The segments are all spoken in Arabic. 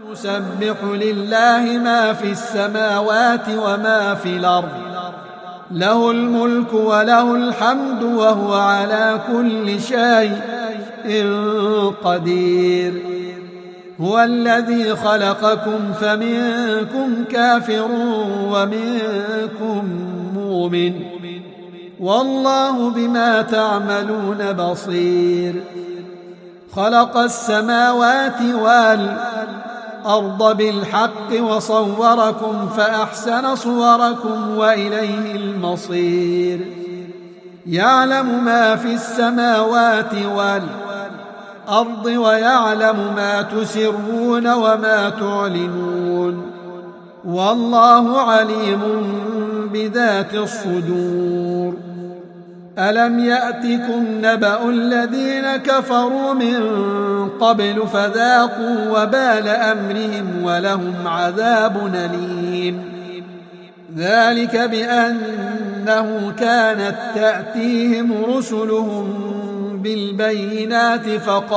يسبح لله ما في السماوات وما في الأرض له الملك وله الحمد وهو على كل شيء قدير هو الذي خلقكم فمنكم كافر ومنكم مؤمن والله بما تعملون بصير خلق السماوات والأرض بالحق وصوركم فأحسن صوركم وإليه المصير يعلم ما في السماوات والأرض ويعلم ما تسرون وما تعلنون والله عليم بذات الصدور ألم يأتكم نبأ الذين كفروا من قبل فذاقوا وبال أمرهم ولهم عذاب أليم ذلك بأنه كانت تأتيهم رسلهم بالبينات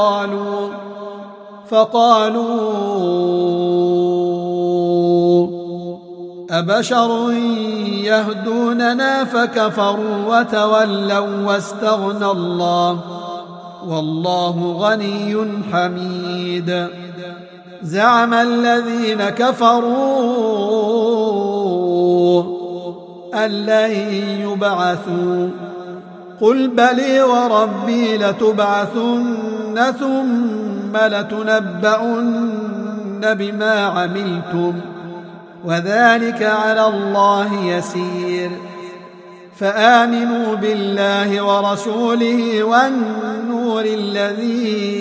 فقالوا أبشر يهدوننا فكفروا وتولوا واستغنى الله والله غني حميد زعم الذين كفروا أن لن يبعثوا قل بلي وربي لتبعثن ثم لتنبؤن بما عملتم وذلك على الله يسير فآمنوا بالله ورسوله والنور الذي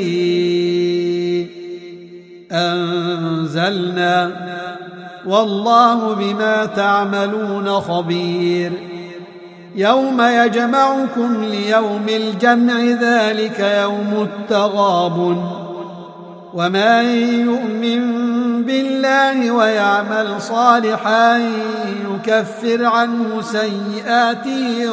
أنزلنا والله بما تعملون خبير يوم يجمعكم ليوم الجمع ذلك يوم التغابن ومن يؤمن بالله ويعمل صالحا يكفر عنه سيئاته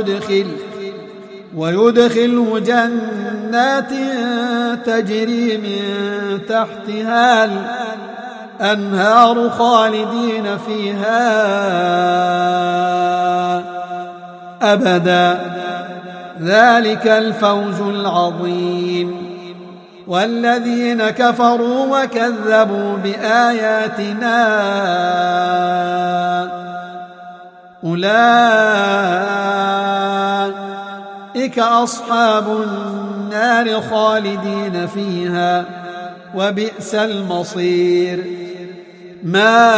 ويدخله جنات تجري من تحتها الأنهار خالدين فيها أبدا ذلك الفوز العظيم والذين كفروا وكذبوا بآياتنا أولئك أصحاب النار خالدين فيها وبئس المصير ما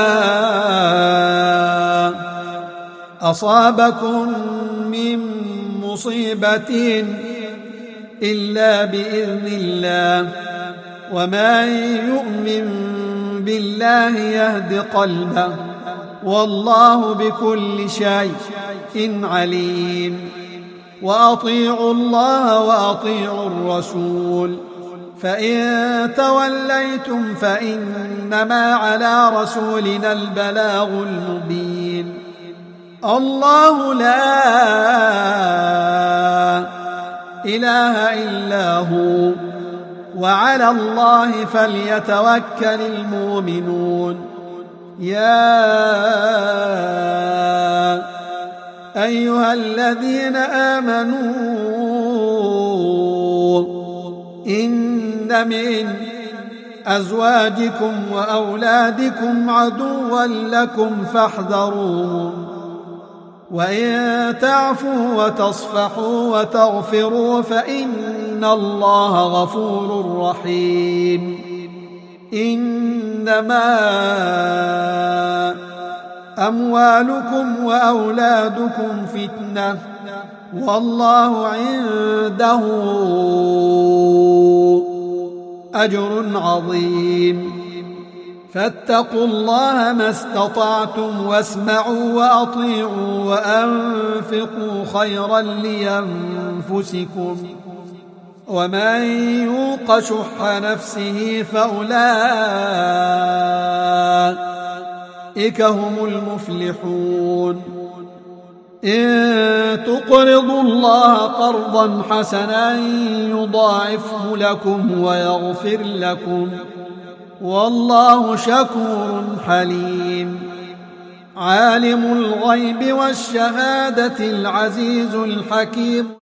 أصابكم من مصيبة إلا بإذن الله ومن يؤمن بالله يهد قلبه والله بكل شيء عليم وأطيعوا الله وأطيعوا الرسول فإن توليتم فإنما على رسولنا البلاغ المبين الله لا إله إلا هو وعلى الله فليتوكل المؤمنون يا أيها الذين آمنوا إن من أزواجكم وأولادكم عدوا لكم فاحذروهم وإن تعفوا وتصفحوا وتغفروا فإن الله غفور رحيم إنما أموالكم وأولادكم فتنة والله عنده أجر عظيم فاتقوا الله ما استطعتم واسمعوا وأطيعوا وأنفقوا خيرا لأنفسكم ومن يوق شح نفسه فأولئك هم المفلحون إن تقرضوا الله قرضا حسنا يضاعفه لكم ويغفر لكم والله شكور حليم. عالم الغيب والشهادة العزيز الحكيم.